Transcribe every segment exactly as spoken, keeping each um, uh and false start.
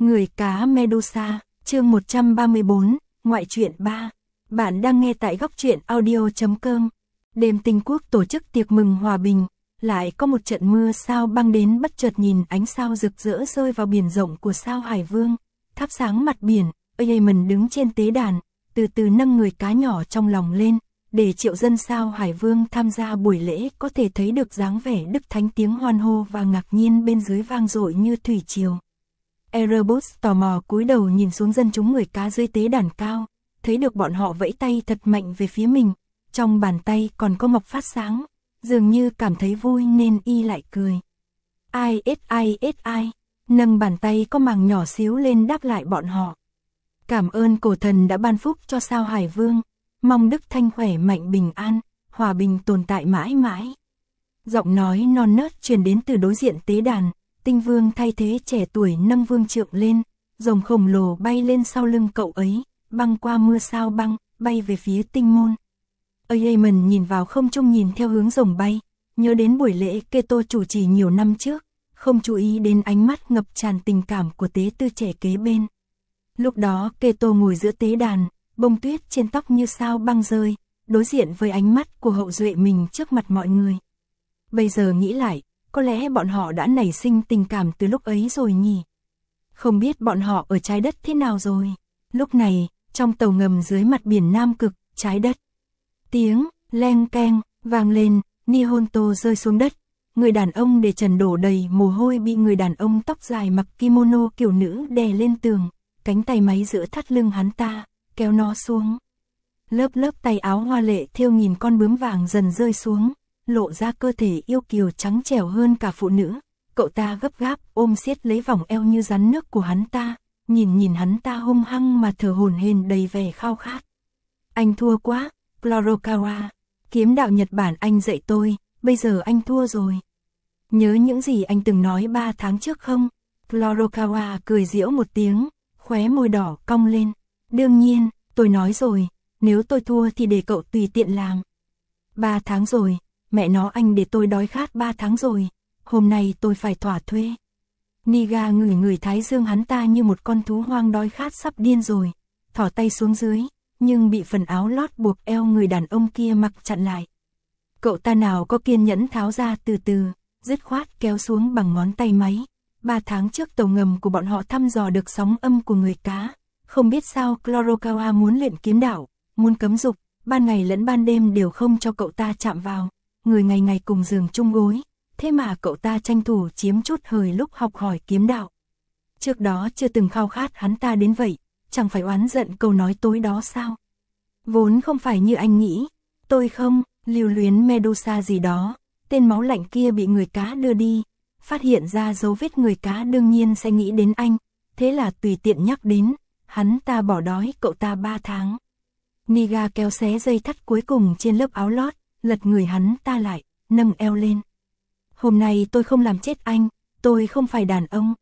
Người cá Medusa, chương một trăm ba mươi bốn, ngoại truyện ba. Bạn đang nghe tại góc truyện audio chấm com. Đêm Tinh Quốc tổ chức tiệc mừng hòa bình, lại có một trận mưa sao băng đến bất chợt, nhìn ánh sao rực rỡ rơi vào biển rộng của sao Hải Vương, thắp sáng mặt biển. Aemon đứng trên tế đàn, từ từ nâng người cá nhỏ trong lòng lên, để triệu dân sao Hải Vương tham gia buổi lễ có thể thấy được dáng vẻ đức thánh, tiếng hoan hô và ngạc nhiên bên dưới vang dội như thủy triều. Erebus tò mò cúi đầu nhìn xuống dân chúng người cá dưới tế đàn cao, thấy được bọn họ vẫy tay thật mạnh về phía mình, trong bàn tay còn có mộc phát sáng, dường như cảm thấy vui nên y lại cười. Ai ết ai ết ai, nâng bàn tay có màng nhỏ xíu lên đáp lại bọn họ. Cảm ơn cổ thần đã ban phúc cho sao Hải Vương, mong đức thanh khỏe mạnh bình an, hòa bình tồn tại mãi mãi. Giọng nói non nớt truyền đến từ đối diện tế đàn. Tinh Vương thay thế trẻ tuổi nâng vương trượng lên, rồng khổng lồ bay lên sau lưng cậu ấy, băng qua mưa sao băng, bay về phía tinh môn. Aemon nhìn vào không trung, nhìn theo hướng rồng bay, nhớ đến buổi lễ Keto chủ trì nhiều năm trước, không chú ý đến ánh mắt ngập tràn tình cảm của tế tư trẻ kế bên. Lúc đó Keto ngồi giữa tế đàn, bông tuyết trên tóc như sao băng rơi, đối diện với ánh mắt của hậu duệ mình trước mặt mọi người. Bây giờ nghĩ lại, có lẽ bọn họ đã nảy sinh tình cảm từ lúc ấy rồi nhỉ. Không biết bọn họ ở trái đất thế nào rồi. Lúc này, trong tàu ngầm dưới mặt biển Nam Cực, trái đất. Tiếng, leng keng, vang lên, Nihonto rơi xuống đất. Người đàn ông để trần đổ đầy mồ hôi bị người đàn ông tóc dài mặc kimono kiểu nữ đè lên tường, cánh tay máy giữa thắt lưng hắn ta, kéo nó xuống. Lớp lớp tay áo hoa lệ thêu nghìn con bướm vàng dần rơi xuống, lộ ra cơ thể yêu kiều trắng trẻo hơn cả phụ nữ. Cậu ta gấp gáp ôm siết lấy vòng eo như rắn nước của hắn ta, nhìn nhìn hắn ta hung hăng mà thở hổn hển đầy vẻ khao khát. Anh thua quá, Kurokawa, kiếm đạo Nhật Bản anh dạy tôi, bây giờ anh thua rồi. Nhớ những gì anh từng nói ba tháng trước không? Kurokawa cười giễu một tiếng, khóe môi đỏ cong lên. Đương nhiên, tôi nói rồi, nếu tôi thua thì để cậu tùy tiện làm. Ba tháng rồi. Mẹ nó, anh để tôi đói khát ba tháng rồi, hôm nay tôi phải thỏa thuê. Niga ngửi ngửi thái dương hắn ta như một con thú hoang đói khát sắp điên rồi, thỏ tay xuống dưới, nhưng bị phần áo lót buộc eo người đàn ông kia mặc chặn lại. Cậu ta nào có kiên nhẫn tháo ra từ từ, dứt khoát kéo xuống bằng ngón tay máy. Ba tháng trước tàu ngầm của bọn họ thăm dò được sóng âm của người cá, không biết sao Kurokawa muốn luyện kiếm đạo, muốn cấm dục, ban ngày lẫn ban đêm đều không cho cậu ta chạm vào. Người ngày ngày cùng giường chung gối, thế mà cậu ta tranh thủ chiếm chút hời lúc học hỏi kiếm đạo. Trước đó chưa từng khao khát hắn ta đến vậy, chẳng phải oán giận câu nói tối đó sao? Vốn không phải như anh nghĩ, tôi không lưu luyến Medusa gì đó, tên máu lạnh kia bị người cá đưa đi, phát hiện ra dấu vết người cá đương nhiên sẽ nghĩ đến anh, thế là tùy tiện nhắc đến, hắn ta bỏ đói cậu ta ba tháng. Niga kéo xé dây thắt cuối cùng trên lớp áo lót, lật người hắn ta lại, nâng eo lên. Hôm nay tôi không làm chết anh, tôi không phải đàn ông.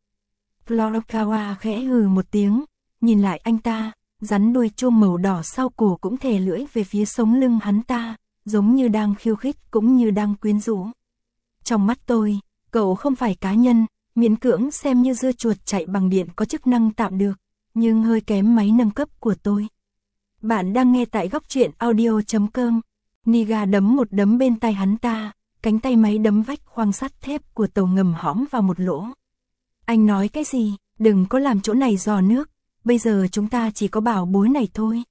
Kurokawa khẽ hừ một tiếng, nhìn lại anh ta, rắn đuôi chuông màu đỏ sau cổ cũng thè lưỡi về phía sống lưng hắn ta, giống như đang khiêu khích cũng như đang quyến rũ. Trong mắt tôi, cậu không phải cá nhân, miễn cưỡng xem như dưa chuột chạy bằng điện có chức năng tạm được, nhưng hơi kém máy nâng cấp của tôi. Bạn đang nghe tại góc truyện audio chấm com. Niga đấm một đấm bên tay hắn ta, cánh tay máy đấm vách khoang sắt thép của tàu ngầm hõm vào một lỗ. Anh nói cái gì, đừng có làm chỗ này giò nước, bây giờ chúng ta chỉ có bảo bối này thôi.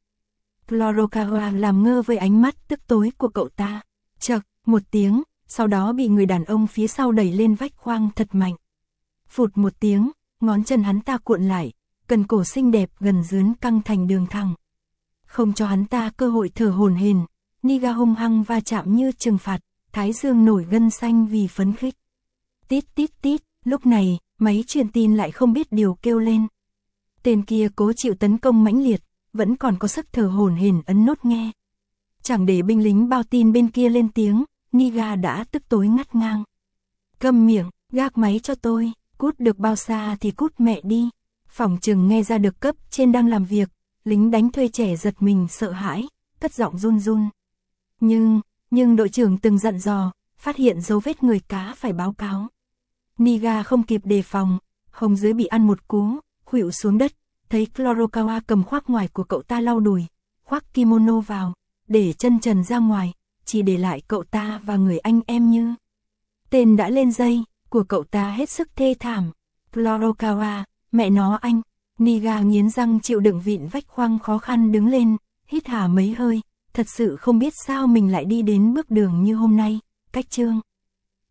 Kurokawa làm ngơ với ánh mắt tức tối của cậu ta, chậc, một tiếng, sau đó bị người đàn ông phía sau đẩy lên vách khoang thật mạnh. Phụt một tiếng, ngón chân hắn ta cuộn lại, cần cổ xinh đẹp gần dướn căng thành đường thẳng. Không cho hắn ta cơ hội thở hổn hển, Niga hung hăng va chạm như trừng phạt, thái dương nổi gân xanh vì phấn khích. Tít tít tít, lúc này, máy truyền tin lại không biết điều kêu lên. Tên kia cố chịu tấn công mãnh liệt, vẫn còn có sức thở hổn hển ấn nốt nghe. Chẳng để binh lính bao tin bên kia lên tiếng, Niga đã tức tối ngắt ngang. Câm miệng, gác máy cho tôi, cút được bao xa thì cút mẹ đi. Phỏng chừng nghe ra được cấp trên đang làm việc, lính đánh thuê trẻ giật mình sợ hãi, cất giọng run run. Nhưng, nhưng đội trưởng từng dặn dò, phát hiện dấu vết người cá phải báo cáo. Niga không kịp đề phòng, hông dưới bị ăn một cú, khuỵu xuống đất, thấy Kurokawa cầm khoác ngoài của cậu ta lau đùi, khoác kimono vào, để chân trần ra ngoài, chỉ để lại cậu ta và người anh em Như. Tên đã lên dây, của cậu ta hết sức thê thảm. Kurokawa, mẹ nó anh. Niga nghiến răng chịu đựng vịn vách khoang khó khăn đứng lên, hít hà mấy hơi, thật sự không biết sao mình lại đi đến bước đường như hôm nay. Cách chương